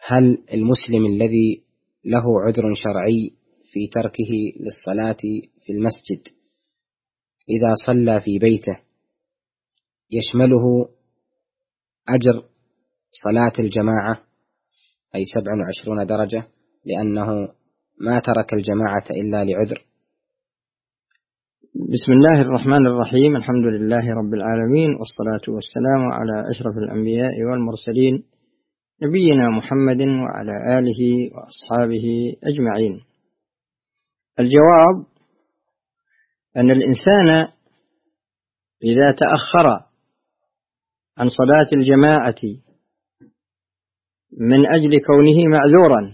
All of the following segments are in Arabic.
هل المسلم الذي له عذر شرعي في تركه للصلاة في المسجد إذا صلى في بيته يشمله أجر صلاة الجماعة أي 27 درجة لأنه ما ترك الجماعة إلا لعذر؟ بسم الله الرحمن الرحيم. الحمد لله رب العالمين، والصلاة والسلام على أشرف الأنبياء والمرسلين نبينا محمد وعلى آله وأصحابه أجمعين. الجواب أن الإنسان إذا تأخر عن صلاة الجماعة من أجل كونه معذورا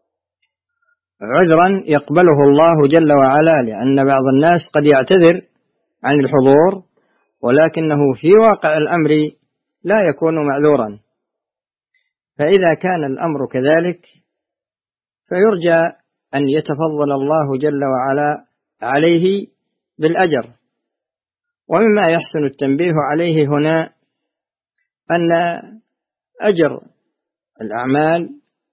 عذرا يقبله الله جل وعلا، لأن بعض الناس قد يعتذر عن الحضور ولكنه في واقع الأمر لا يكون معذورا، فإذا كان الأمر كذلك فيرجى أن يتفضل الله جل وعلا عليه بالأجر. ومما يحسن التنبيه عليه هنا أن أجر الأعمال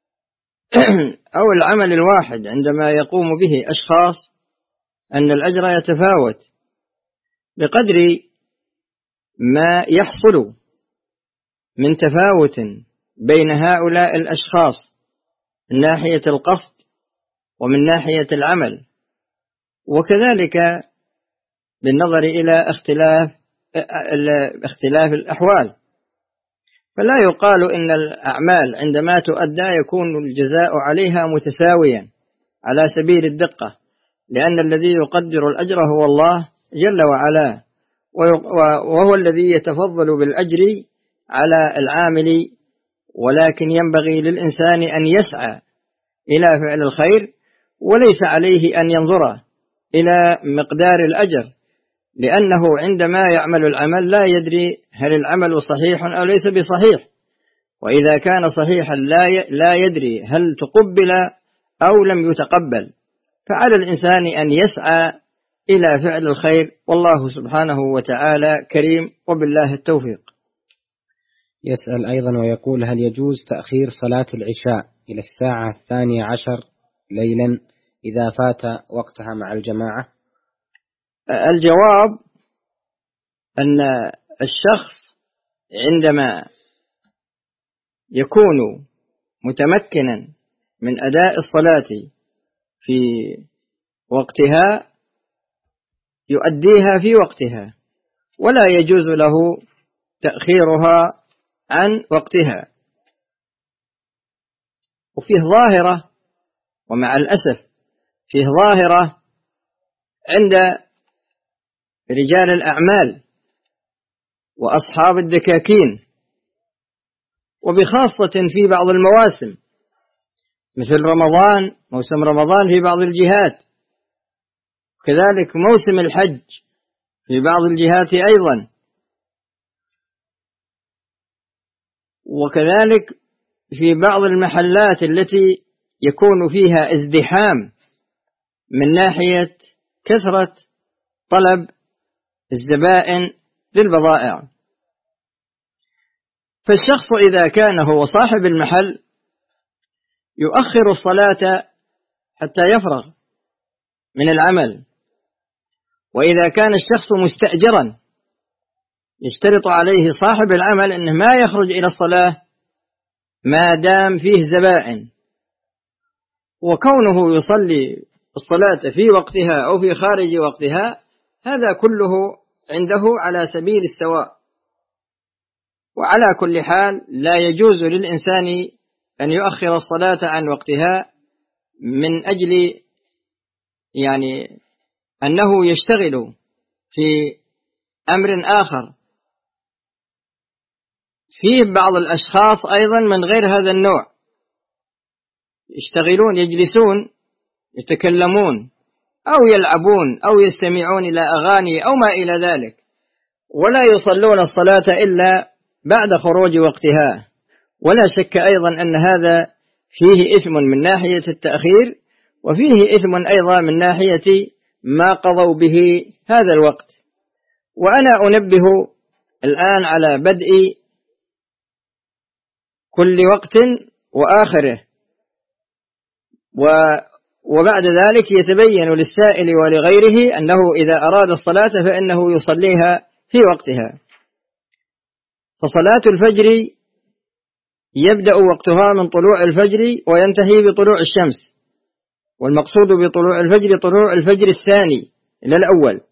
أو العمل الواحد عندما يقوم به أشخاص أن الأجر يتفاوت بقدر ما يحصل من تفاوت بين هؤلاء الأشخاص من ناحية القصد ومن ناحية العمل، وكذلك بالنظر إلى اختلاف الأحوال. فلا يقال إن الأعمال عندما تؤدى يكون الجزاء عليها متساويا على سبيل الدقة، لأن الذي يقدر الأجر هو الله جل وعلا، وهو الذي يتفضل بالأجر على العامل. ولكن ينبغي للإنسان أن يسعى إلى فعل الخير، وليس عليه أن ينظر إلى مقدار الأجر، لأنه عندما يعمل العمل لا يدري هل العمل صحيح أو ليس بصحيح، وإذا كان صحيحا لا يدري هل تقبل أو لم يتقبل. فعلى الإنسان أن يسعى إلى فعل الخير، والله سبحانه وتعالى كريم، وبالله التوفيق. يسأل أيضا ويقول: هل يجوز تأخير صلاة العشاء إلى 12:10 ليلا إذا فات وقتها مع الجماعة؟ الجواب أن الشخص عندما يكون متمكنا من أداء الصلاة في وقتها يؤديها في وقتها، ولا يجوز له تأخيرها عن وقتها. وفيه ظاهرة، ومع الأسف فيه ظاهرة عند رجال الأعمال وأصحاب الدكاكين، وبخاصة في بعض المواسم مثل رمضان، موسم رمضان في بعض الجهات، كذلك موسم الحج في بعض الجهات أيضا، وكذلك في بعض المحلات التي يكون فيها ازدحام من ناحية كثرة طلب الزبائن للبضائع. فالشخص إذا كان هو صاحب المحل يؤخر الصلاة حتى يفرغ من العمل، وإذا كان الشخص مستأجرا يشترط عليه صاحب العمل أنه ما يخرج إلى الصلاة ما دام فيه زبائن، وكونه يصلي الصلاة في وقتها أو في خارج وقتها هذا كله عنده على سبيل السواء. وعلى كل حال لا يجوز للإنسان أن يؤخر الصلاة عن وقتها من أجل أنه يشتغل في أمر آخر. فيه بعض الأشخاص أيضا من غير هذا النوع يشتغلون، يجلسون يتكلمون أو يلعبون أو يستمعون إلى أغاني أو ما إلى ذلك، ولا يصلون الصلاة إلا بعد خروج وقتها. ولا شك أيضا أن هذا فيه إثم من ناحية التأخير، وفيه إثم أيضا من ناحية ما قضوا به هذا الوقت. وأنا أنبه الآن على بدء كل وقت وآخره، وبعد ذلك يتبين للسائل ولغيره أنه إذا أراد الصلاة فإنه يصليها في وقتها. فصلاة الفجر يبدأ وقتها من طلوع الفجر وينتهي بطلوع الشمس، والمقصود بطلوع الفجر طلوع الفجر الثاني إلى الأول.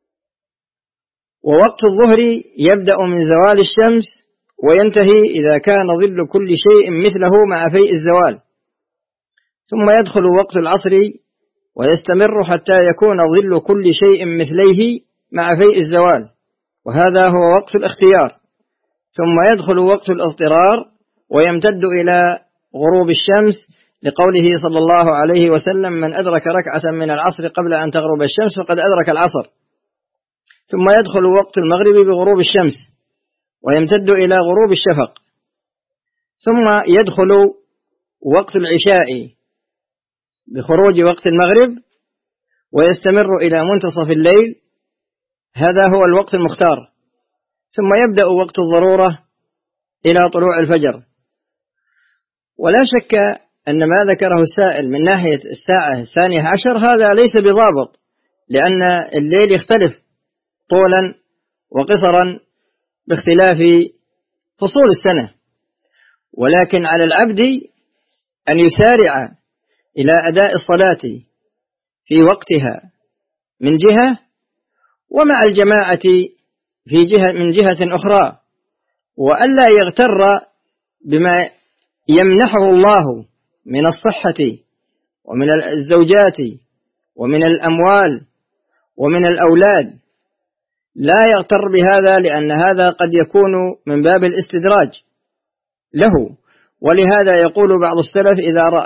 ووقت الظهر يبدأ من زوال الشمس وينتهي إذا كان ظل كل شيء مثله مع فيء الزوال، ثم يدخل وقت العصر ويستمر حتى يكون ظل كل شيء مثليه مع فيء الزوال، وهذا هو وقت الاختيار. ثم يدخل وقت الاضطرار ويمتد إلى غروب الشمس، لقوله صلى الله عليه وسلم: من أدرك ركعة من العصر قبل أن تغرب الشمس فقد أدرك العصر. ثم يدخل وقت المغرب بغروب الشمس ويمتد إلى غروب الشفق. ثم يدخل وقت العشاء بخروج وقت المغرب ويستمر إلى منتصف الليل، هذا هو الوقت المختار. ثم يبدأ وقت الضرورة إلى طلوع الفجر. ولا شك أن ما ذكره السائل من ناحية الساعة 12 هذا ليس بضابط، لأن الليل يختلف طولا وقصرا باختلاف فصول السنة، ولكن على العبد أن يسارع إلى أداء الصلاة في وقتها من جهة، ومع الجماعة من جهة أخرى، وألا يغتر بما يمنحه الله من الصحة ومن الزوجات ومن الأموال ومن الأولاد. لا يغتر بهذا، لأن هذا قد يكون من باب الاستدراج له. ولهذا يقول بعض السلف: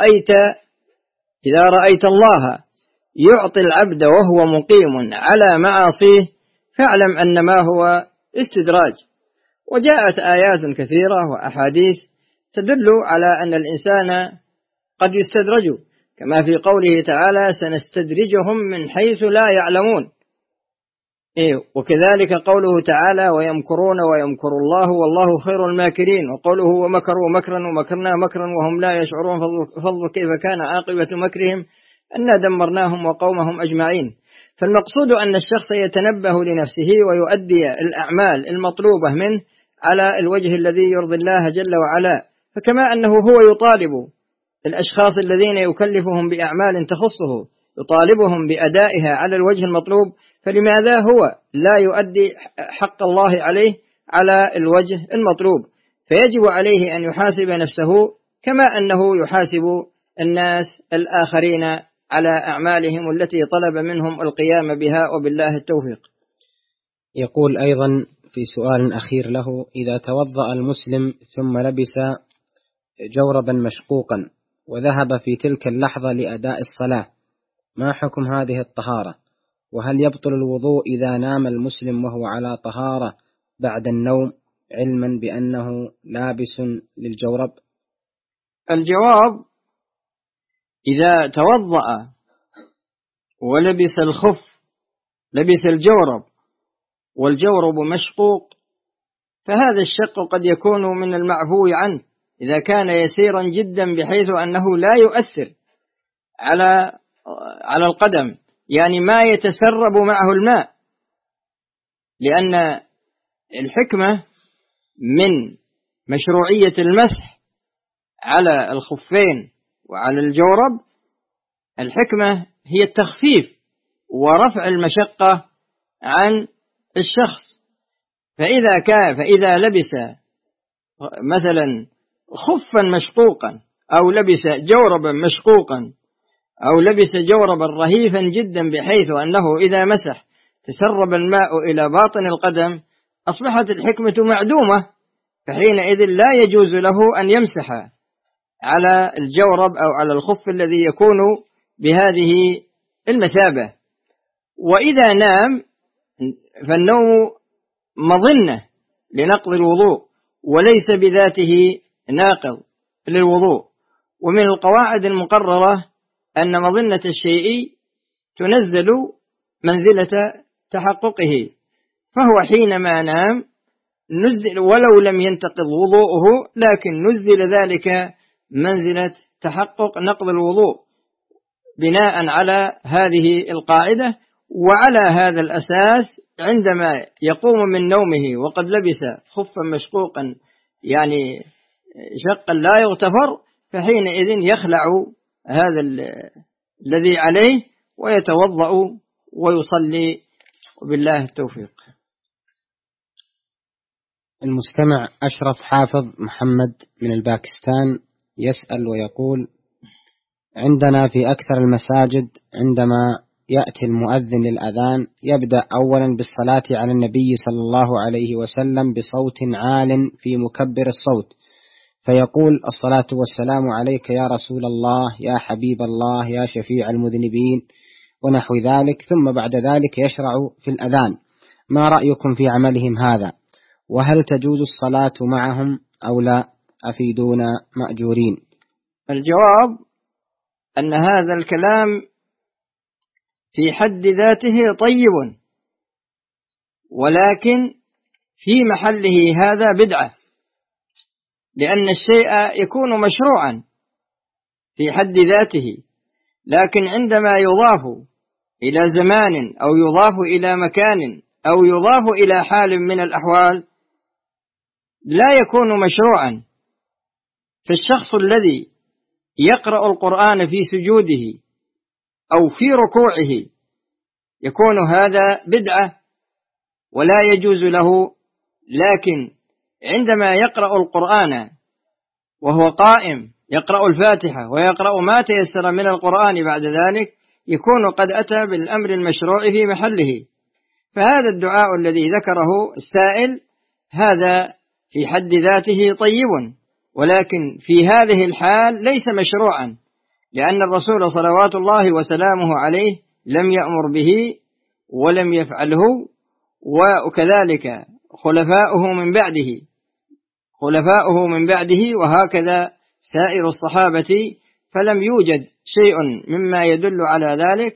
إذا رأيت الله يعطي العبد وهو مقيم على معاصيه فاعلم أن ما هو استدراج. وجاءت آيات كثيرة وأحاديث تدل على أن الإنسان قد يستدرج، كما في قوله تعالى: سنستدرجهم من حيث لا يعلمون. وكذلك قوله تعالى: ويمكرون ويمكر الله والله خير الماكرين. وقوله: ومكروا مكرا ومكرنا مكرا وهم لا يشعرون فانظر كيف كان عاقبة مكرهم أنا دمرناهم وقومهم أجمعين. فالمقصود أن الشخص يتنبه لنفسه ويؤدي الأعمال المطلوبة منه على الوجه الذي يرضي الله جل وعلا. فكما أنه هو يطالب الأشخاص الذين يكلفهم بأعمال تخصه يطالبهم بأدائها على الوجه المطلوب، فلماذا هو لا يؤدي حق الله عليه على الوجه المطلوب؟ فيجب عليه أن يحاسب نفسه كما أنه يحاسب الناس الآخرين على أعمالهم التي طلب منهم القيام بها، وبالله التوفيق. يقول أيضا في سؤال أخير له: إذا توضأ المسلم ثم لبس جوربا مشقوقا وذهب في تلك اللحظة لأداء الصلاة، ما حكم هذه الطهارة؟ وهل يبطل الوضوء إذا نام المسلم وهو على طهارة بعد النوم علما بأنه لابس للجورب؟ الجواب: إذا توضأ ولبس الخف، لبس الجورب والجورب مشقوق، فهذا الشق قد يكون من المعفو عنه إذا كان يسيرا جدا بحيث أنه لا يؤثر على القدم، يعني ما يتسرب معه الماء. لأن الحكمة من مشروعية المسح على الخفين وعلى الجورب، الحكمة هي التخفيف ورفع المشقة عن الشخص. فإذا لبس مثلا خفا مشقوقا أو لبس جوربا مشقوقا أو لبس جوربا رهيفا جدا بحيث أنه إذا مسح تسرب الماء إلى باطن القدم، أصبحت الحكمة معدومة، فحينئذ لا يجوز له أن يمسح على الجورب أو على الخف الذي يكون بهذه المثابة. وإذا نام فالنوم مظنة لنقض الوضوء وليس بذاته ناقض للوضوء. ومن القواعد المقررة أن مظنة الشيء تنزل منزلة تحققه، فهو حينما نام نزل ولو لم ينتقض وضوءه، لكن نزل ذلك منزلة تحقق نقض الوضوء بناء على هذه القاعدة. وعلى هذا الأساس عندما يقوم من نومه وقد لبس خفا مشقوقا يعني شقا لا يغتفر، فحينئذ يخلع هذا الذي عليه ويتوضأ ويصلي، وبالله التوفيق. المستمع أشرف حافظ محمد من الباكستان يسأل ويقول: عندنا في أكثر المساجد عندما يأتي المؤذن للأذان يبدأ أولا بالصلاة على النبي صلى الله عليه وسلم بصوت عال في مكبر الصوت، فيقول: الصلاة والسلام عليك يا رسول الله، يا حبيب الله، يا شفيع المذنبين، ونحو ذلك، ثم بعد ذلك يشرع في الأذان. ما رأيكم في عملهم هذا؟ وهل تجوز الصلاة معهم أو لا؟ أفيدونا مأجورين. الجواب أن هذا الكلام في حد ذاته طيب، ولكن في محله هذا بدعة، لأن الشيء يكون مشروعا في حد ذاته، لكن عندما يضاف إلى زمان أو يضاف إلى مكان أو يضاف إلى حال من الأحوال لا يكون مشروعا. فالشخص الذي يقرأ القرآن في سجوده أو في ركوعه يكون هذا بدعة ولا يجوز له، لكن عندما يقرأ القرآن وهو قائم يقرأ الفاتحة ويقرأ ما تيسر من القرآن بعد ذلك يكون قد أتى بالأمر المشروع في محله. فهذا الدعاء الذي ذكره السائل هذا في حد ذاته طيب، ولكن في هذه الحال ليس مشروعا، لأن الرسول صلوات الله وسلامه عليه لم يأمر به ولم يفعله، وكذلك خلفاؤه من بعده وهكذا سائر الصحابة، فلم يوجد شيء مما يدل على ذلك.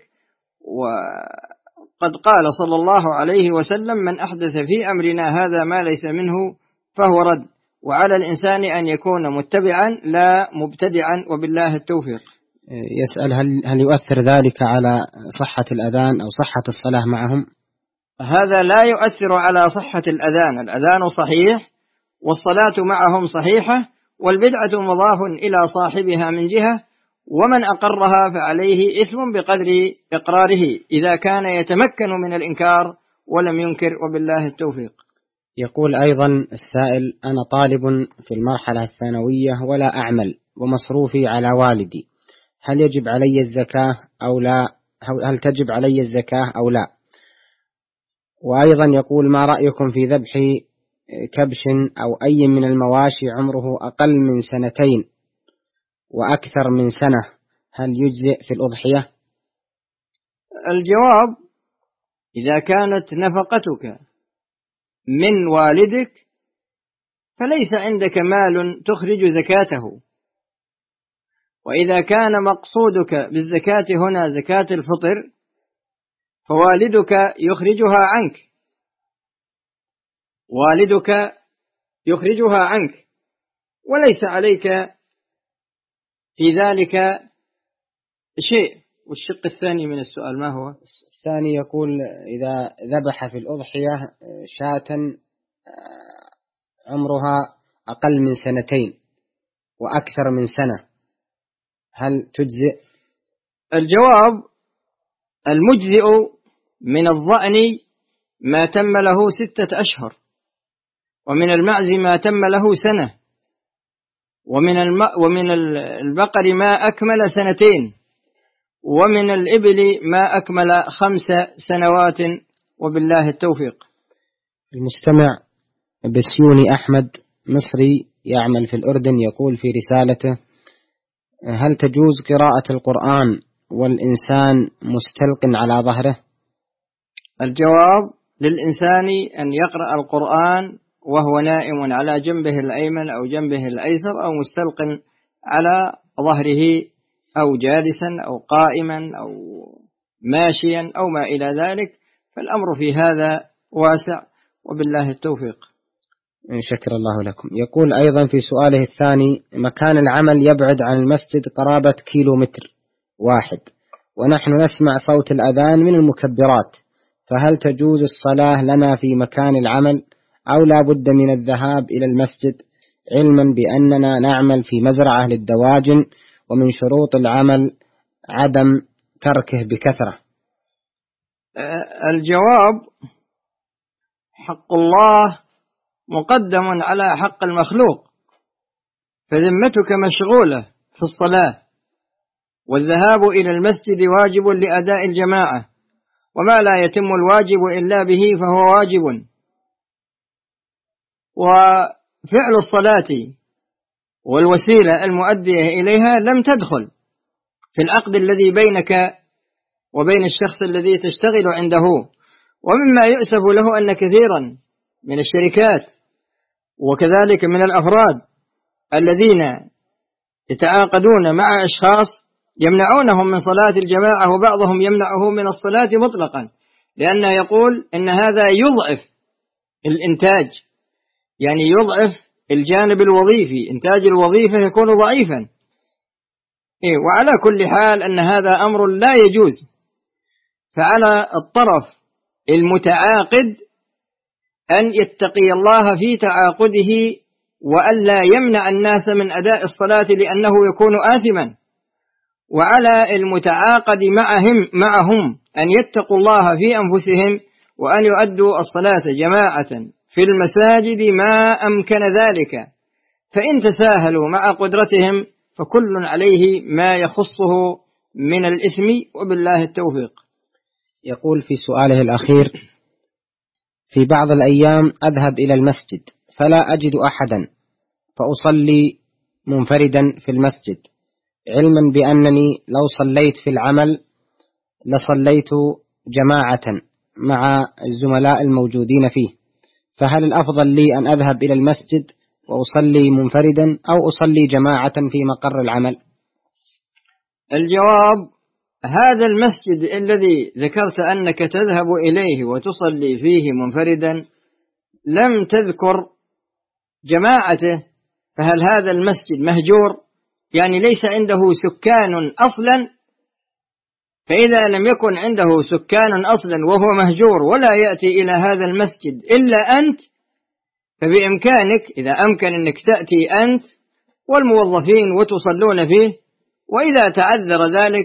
وقد قال صلى الله عليه وسلم: من أحدث في أمرنا هذا ما ليس منه فهو رد. وعلى الإنسان أن يكون متبعا لا مبتدعا، وبالله التوفيق. يسأل: هل يؤثر ذلك على صحة الأذان أو صحة الصلاة معهم؟ هذا لا يؤثر على صحة الأذان صحيح والصلاة معهم صحيحة، والبدعة مضاف إلى صاحبها من جهة، ومن أقرها فعليه إثم بقدر إقراره إذا كان يتمكن من الإنكار ولم ينكر، وبالله التوفيق. يقول أيضا السائل: أنا طالب في المرحلة الثانوية ولا أعمل ومصروفي على والدي، هل يجب علي الزكاة أو لا؟ هل تجب علي الزكاة أو لا؟ وأيضا يقول: ما رأيكم في ذبح كبش أو أي من المواشي عمره أقل من 2 وأكثر من 1 هل يجزئ في الأضحية؟ الجواب: إذا كانت نفقتك من والدك فليس عندك مال تخرج زكاته، وإذا كان مقصودك بالزكاة هنا زكاة الفطر فوالدك يخرجها عنك وليس عليك في ذلك شيء. والشق الثاني من السؤال ما هو؟ الثاني يقول: إذا ذبح في الأضحية شاة عمرها أقل من 2 وأكثر من 1 هل تجزئ؟ الجواب: المجزئ من الضأن ما تم له 6 أشهر، ومن المعز ما تم له 1 ومن البقر ما أكمل 2 ومن الإبل ما أكمل 5 سنوات، وبالله التوفيق. المستمع بسيوني أحمد مصري يعمل في الأردن يقول في رسالته: هل تجوز قراءة القرآن والإنسان مستلق على ظهره؟ الجواب: للإنسان أن يقرأ القرآن وهو نائم على جنبه الأيمن أو جنبه الأيسر، أو مستلق على ظهره، أو جالسا أو قائما أو ماشيا أو ما إلى ذلك، فالأمر في هذا واسع، وبالله التوفيق. شكر الله لكم. يقول أيضا في سؤاله الثاني: مكان العمل يبعد عن المسجد قرابة كيلومتر واحد، ونحن نسمع صوت الأذان من المكبرات، فهل تجوز الصلاة لنا في مكان العمل أو لا بد من الذهاب إلى المسجد، علما بأننا نعمل في مزرعة للدواجن ومن شروط العمل عدم تركه بكثرة؟ الجواب: حق الله مقدم على حق المخلوق، فذمتك مشغولة في الصلاة، والذهاب إلى المسجد واجب لأداء الجماعة، وما لا يتم الواجب إلا به فهو واجب. وفعل الصلاة والوسيلة المؤدية إليها لم تدخل في العقد الذي بينك وبين الشخص الذي تشتغل عنده. ومما يؤسف له أن كثيرا من الشركات وكذلك من الأفراد الذين يتعاقدون مع أشخاص يمنعونهم من صلاة الجماعة، وبعضهم يمنعه من الصلاة مطلقا، لأنه يقول إن هذا يضعف الإنتاج، يعني يضعف الجانب الوظيفي، إنتاج الوظيفة يكون ضعيفا. وعلى كل حال أن هذا أمر لا يجوز، فعلى الطرف المتعاقد أن يتقي الله في تعاقده وألا يمنع الناس من أداء الصلاة لأنه يكون آثما، وعلى المتعاقد معهم أن يتقوا الله في أنفسهم وأن يؤدوا الصلاة جماعة في المساجد ما أمكن ذلك، فإن تساهلوا مع قدرتهم فكل عليه ما يخصه من الإثم، وبالله التوفيق. يقول في سؤاله الأخير: في بعض الأيام أذهب إلى المسجد فلا أجد أحدا، فأصلي منفردا في المسجد، علما بأنني لو صليت في العمل لصليت جماعة مع الزملاء الموجودين فيه، فهل الأفضل لي أن أذهب إلى المسجد وأصلي منفردا أو أصلي جماعة في مقر العمل؟ الجواب: هذا المسجد الذي ذكرت أنك تذهب إليه وتصلي فيه منفردا لم تذكر جماعته، فهل هذا المسجد مهجور؟ يعني ليس عنده سكان أصلا، فإذا لم يكن عنده سكان أصلا وهو مهجور ولا يأتي إلى هذا المسجد إلا أنت، فبإمكانك إذا أمكن أنك تأتي أنت والموظفين وتصلون فيه، وإذا تعذر ذلك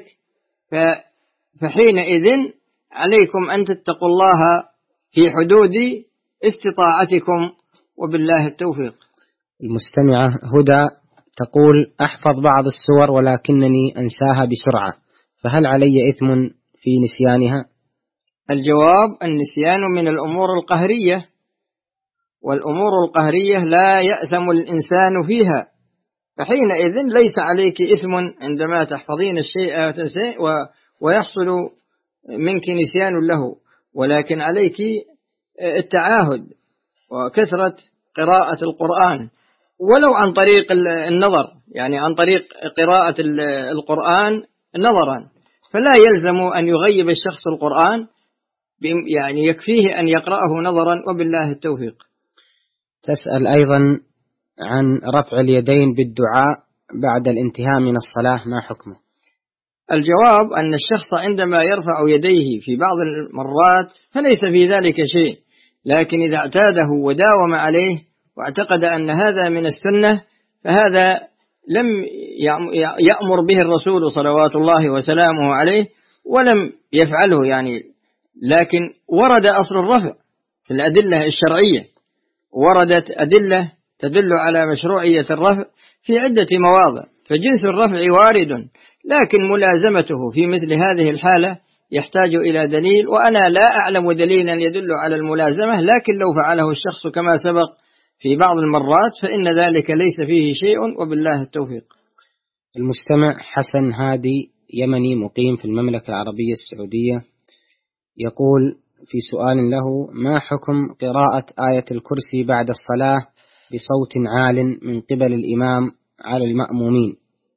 فحينئذ عليكم أن تتقوا الله في حدود استطاعتكم، وبالله التوفيق. المستمعة هدى تقول: أحفظ بعض السور ولكنني أنساها بسرعة، فهل علي إثم في نسيانها؟ الجواب: النسيان من الأمور القهرية، والأمور القهرية لا يأثم الإنسان فيها، فحينئذ ليس عليك إثم عندما تحفظين الشيء ويحصل منك نسيان له، ولكن عليك التعاهد وكثرة قراءة القرآن، ولو عن طريق النظر، يعني عن طريق قراءة القرآن نظرا، فلا يلزم أن يغيب الشخص القرآن، يعني يكفيه أن يقرأه نظرا، وبالله التوفيق. تسأل أيضا عن رفع اليدين بالدعاء بعد الانتهاء من الصلاة، ما حكمه؟ الجواب: أن الشخص عندما يرفع يديه في بعض المرات فليس في ذلك شيء، لكن إذا اعتاده وداوم عليه واعتقد أن هذا من السنة فهذا لم يأمر به الرسول صلوات الله وسلامه عليه ولم يفعله، يعني لكن ورد أصل الرفع في الأدلة الشرعية، وردت أدلة تدل على مشروعية الرفع في عدة مواضع، فجنس الرفع وارد، لكن ملازمته في مثل هذه الحالة يحتاج إلى دليل، وأنا لا أعلم دليلا يدل على الملازمة، لكن لو فعله الشخص كما سبق في بعض المرات فإن ذلك ليس فيه شيء، وبالله التوفيق. المستمع حسن هادي يمني مقيم في المملكة العربية السعودية يقول في سؤال له: ما حكم قراءة آية الكرسي بعد الصلاة بصوت عال من قبل الإمام على المأمومين؟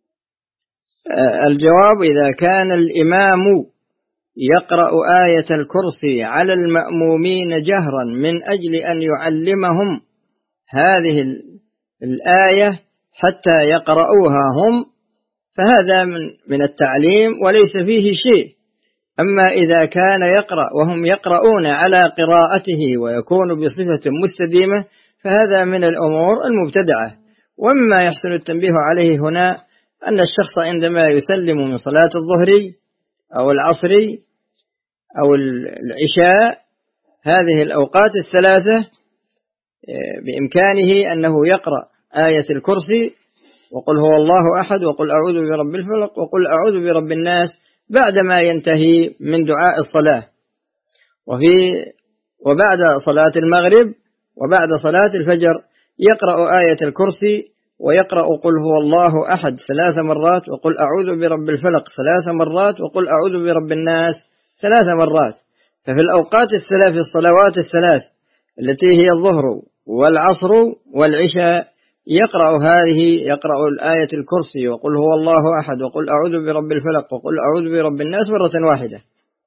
الجواب: إذا كان الإمام يقرأ آية الكرسي على المأمومين جهرا من أجل أن يعلمهم هذه الآية حتى يقرؤوها هم، فهذا من التعليم وليس فيه شيء. أما إذا كان يقرأ وهم يقرؤون على قراءته ويكون بصفة مستديمة فهذا من الأمور المبتدعة. ومما يحسن التنبيه عليه هنا أن الشخص عندما يسلم من صلاة الظهر أو العصر أو العشاء، هذه الأوقات الثلاثة بإمكانه أنه يقرأ آية الكرسي وقل هو الله أحد وقل أعوذ برب الفلق وقل أعوذ برب الناس بعدما ينتهي من دعاء الصلاة، وبعد صلاة المغرب وبعد صلاة الفجر يقرأ آية الكرسي ويقرأ قل هو الله أحد 3 مرات وقل أعوذ برب الفلق 3 مرات وقل أعوذ برب الناس 3 مرات. ففي الأوقات الثلاث، في الصلوات الثلاث التي هي الظهر والعصر والعشاء، يقرأ الآية الكرسي وقل هو الله أحد وقل أعوذ برب الفلق وقل أعوذ برب الناس مرة واحدة.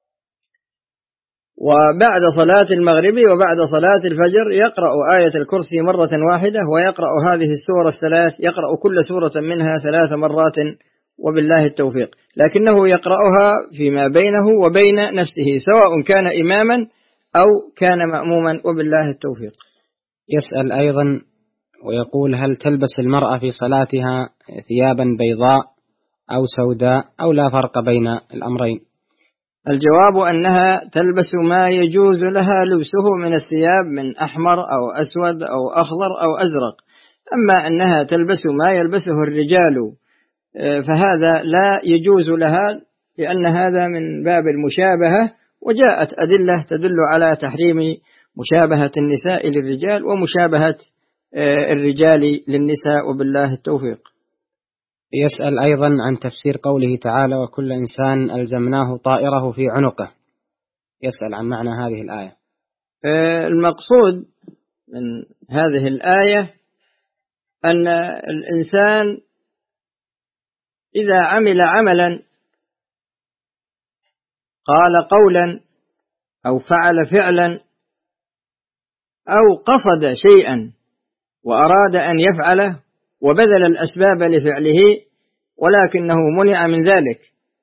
وبعد صلاة المغرب وبعد صلاة الفجر يقرأ آية الكرسي مرة واحدة، ويقرأ هذه السور الثلاث، يقرأ كل سورة منها 3 مرات وبالله التوفيق، لكنه يقرأها فيما بينه وبين نفسه سواء كان إماما أو كان مأموما وبالله التوفيق. يسأل أيضا ويقول: هل تلبس المرأة في صلاتها ثيابا بيضاء أو سوداء أو لا فرق بين الأمرين؟ الجواب أنها تلبس ما يجوز لها لبسه من الثياب من أحمر أو أسود أو أخضر أو أزرق. أما أنها تلبس ما يلبسه الرجال فهذا لا يجوز لها، لأن هذا من باب المشابهة، وجاءت أدلة تدل على تحريم مشابهة النساء للرجال ومشابهة الرجال للنساء وبالله التوفيق. يسأل أيضا عن تفسير قوله تعالى: وكل إنسان ألزمناه طائره في عنقه. يسأل عن معنى هذه الآية. المقصود من هذه الآية أن الإنسان إذا عمل عملا، قال قولا أو فعل فعلا أو قصد شيئا وأراد أن يفعله وبذل الأسباب لفعله ولكنه منع من ذلك،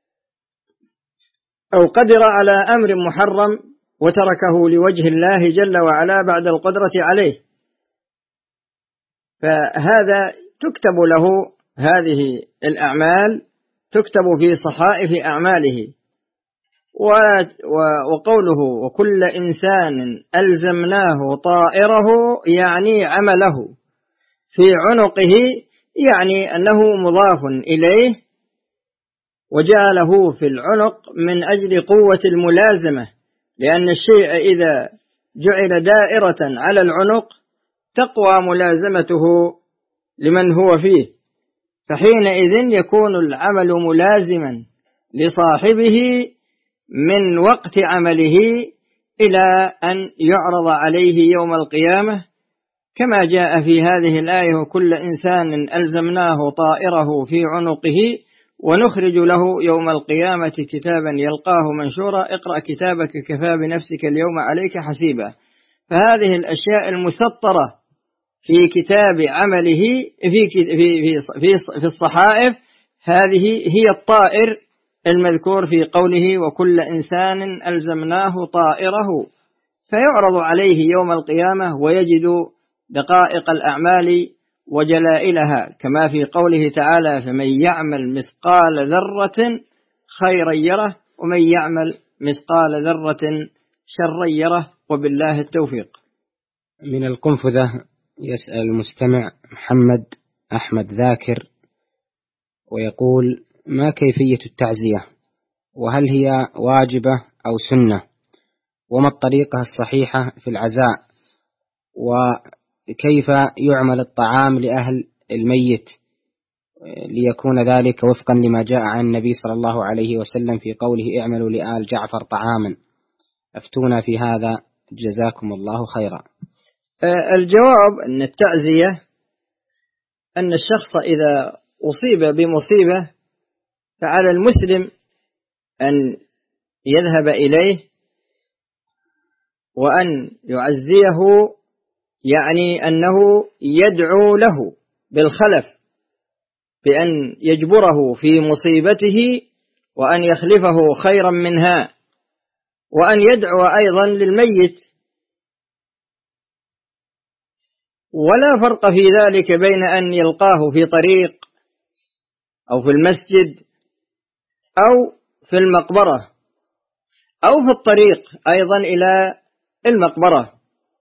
أو قدر على أمر محرم وتركه لوجه الله جل وعلا بعد القدرة عليه، فهذا تكتب له هذه الأعمال، تكتب في صحائف أعماله. وقوله وكل إنسان ألزمناه طائره يعني عمله في عنقه، يعني أنه مضاف إليه وجعله في العنق من أجل قوة الملازمة، لأن الشيء إذا جعل دائرة على العنق تقوى ملازمته لمن هو فيه، فحينئذ يكون العمل ملازما لصاحبه من وقت عمله إلى أن يعرض عليه يوم القيامة، كما جاء في هذه الآية: وكل إنسان ألزمناه طائره في عنقه ونخرج له يوم القيامة كتابا يلقاه منشورا اقرأ كتابك كفى بنفسك اليوم عليك حسيبا. فهذه الأشياء المسطرة في كتاب عمله في الصحائف هذه هي الطائر المذكور في قوله وكل إنسان ألزمناه طائره، فيعرض عليه يوم القيامة ويجد دقائق الأعمال وجلائلها، كما في قوله تعالى: فمن يعمل مثقال ذرة خيرا يره ومن يعمل مثقال ذرة شرا يره وبالله التوفيق. من القنفذة يسأل المستمع محمد أحمد ذاكر ويقول: ما كيفية التعزية؟ وهل هي واجبة أو سنة؟ وما الطريقة الصحيحة في العزاء؟ وكيف يعمل الطعام لأهل الميت ليكون ذلك وفقا لما جاء عن النبي صلى الله عليه وسلم في قوله: اعملوا لآل جعفر طعاما؟ أفتونا في هذا جزاكم الله خيرا. الجواب أن التعزية أن الشخص إذا أصيب بمصيبة فعلى المسلم أن يذهب إليه وأن يعزيه يعني أنه يدعو له بالخلف بأن يجبره في مصيبته وأن يخلفه خيرا منها، وأن يدعو أيضا للميت. ولا فرق في ذلك بين أن يلقاه في طريق أو في المسجد أو في المقبرة أو في الطريق أيضا إلى المقبرة.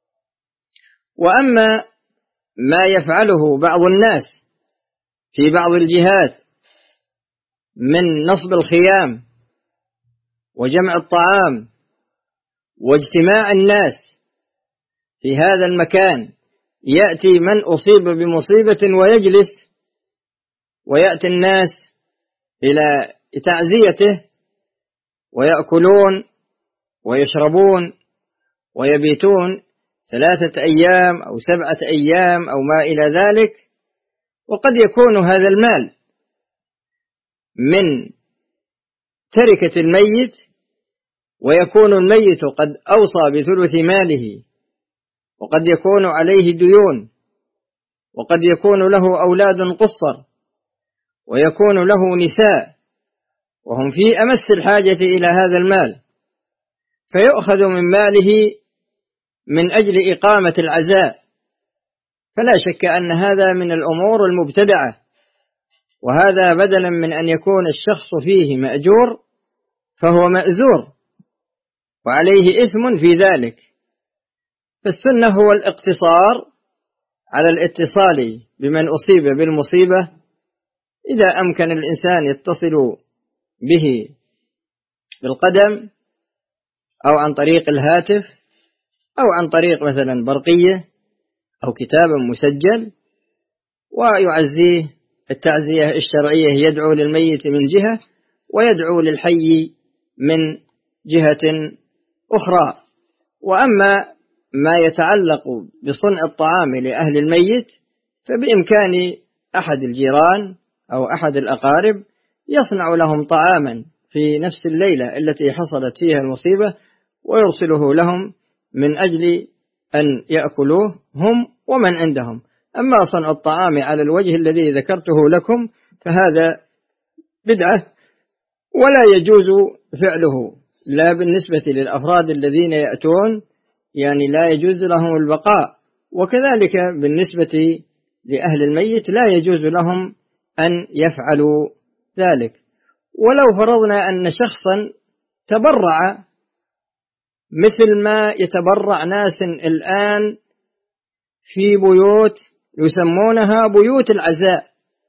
وأما ما يفعله بعض الناس في بعض الجهات من نصب الخيام وجمع الطعام واجتماع الناس في هذا المكان، يأتي من أصيب بمصيبة ويجلس، ويأتي الناس إلى تعزيته ويأكلون ويشربون ويبيتون 3 أيام أو 7 أيام أو ما إلى ذلك. وقد يكون هذا المال من تركة الميت، ويكون الميت قد أوصى بثلث ماله، وقد يكون عليه ديون، وقد يكون له أولاد قصر، ويكون له نساء، وهم في أمس الحاجة إلى هذا المال، فيؤخذ من ماله من أجل إقامة العزاء. فلا شك أن هذا من الأمور المبتدعة، وهذا بدلا من أن يكون الشخص فيه مأجور فهو مأزور وعليه إثم في ذلك. فالسنة هو الاقتصار على الاتصال بمن أصيب بالمصيبة، إذا أمكن الإنسان يتصل به بالقدم أو عن طريق الهاتف أو عن طريق مثلا برقية أو كتاب مسجل، ويعزيه التعزية الشرعية، يدعو للميت من جهة ويدعو للحي من جهة أخرى. وأما ما يتعلق بصنع الطعام لأهل الميت فبإمكان أحد الجيران أو أحد الأقارب يصنع لهم طعاما في نفس الليلة التي حصلت فيها المصيبة ويرسله لهم من أجل أن يأكلوه هم ومن عندهم. أما صنع الطعام على الوجه الذي ذكرته لكم فهذا بدعة ولا يجوز فعله، لا بالنسبة للأفراد الذين يأتون، يعني لا يجوز لهم البقاء، وكذلك بالنسبة لأهل الميت لا يجوز لهم أن يفعلوا ذلك. ولو فرضنا أن شخصا تبرع مثل ما يتبرع ناس الآن في بيوت يسمونها بيوت العزاء،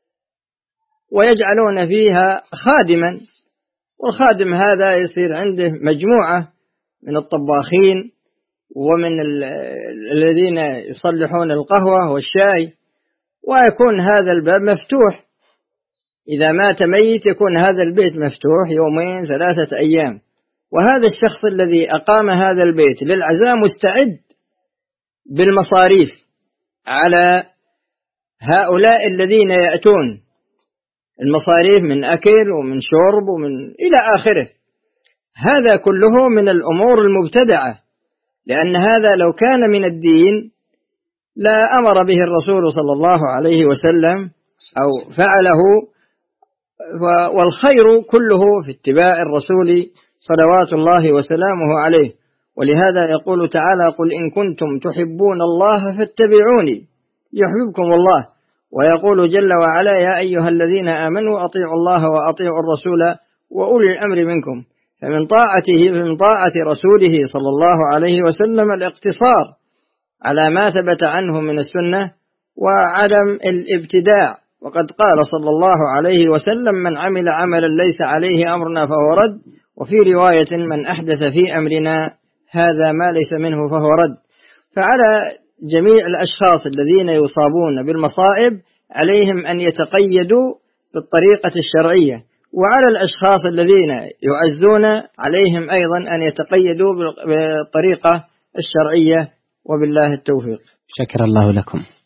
ويجعلون فيها خادما، والخادم هذا يصير عنده مجموعة من الطباخين ومن الذين يصلحون القهوة والشاي، ويكون هذا الباب مفتوح. إذا مات ميت يكون هذا البيت مفتوح 2 3 أيام، وهذا الشخص الذي أقام هذا البيت للعزاء مستعد بالمصاريف على هؤلاء الذين يأتون، المصاريف من أكل ومن شرب ومن إلى آخره. هذا كله من الأمور المبتدعة، لأن هذا لو كان من الدين لا أمر به الرسول صلى الله عليه وسلم أو فعله، والخير كله في اتباع الرسول صلوات الله وسلامه عليه. ولهذا يقول تعالى: قل إن كنتم تحبون الله فاتبعوني يحببكم الله. ويقول جل وعلا: يا أيها الذين آمنوا أطيعوا الله وأطيعوا الرسول وأولي الأمر منكم. فمن طاعة رسوله صلى الله عليه وسلم الاقتصار على ما ثبت عنه من السنة وعدم الابتداع. وقد قال صلى الله عليه وسلم: من عمل عملا ليس عليه أمرنا فهو رد. وفي رواية: من أحدث في أمرنا هذا ما ليس منه فهو رد. فعلى جميع الأشخاص الذين يصابون بالمصائب عليهم أن يتقيدوا بالطريقة الشرعية، وعلى الأشخاص الذين يعزون عليهم أيضا أن يتقيدوا بالطريقة الشرعية. وبالله التوفيق. شكر الله لكم.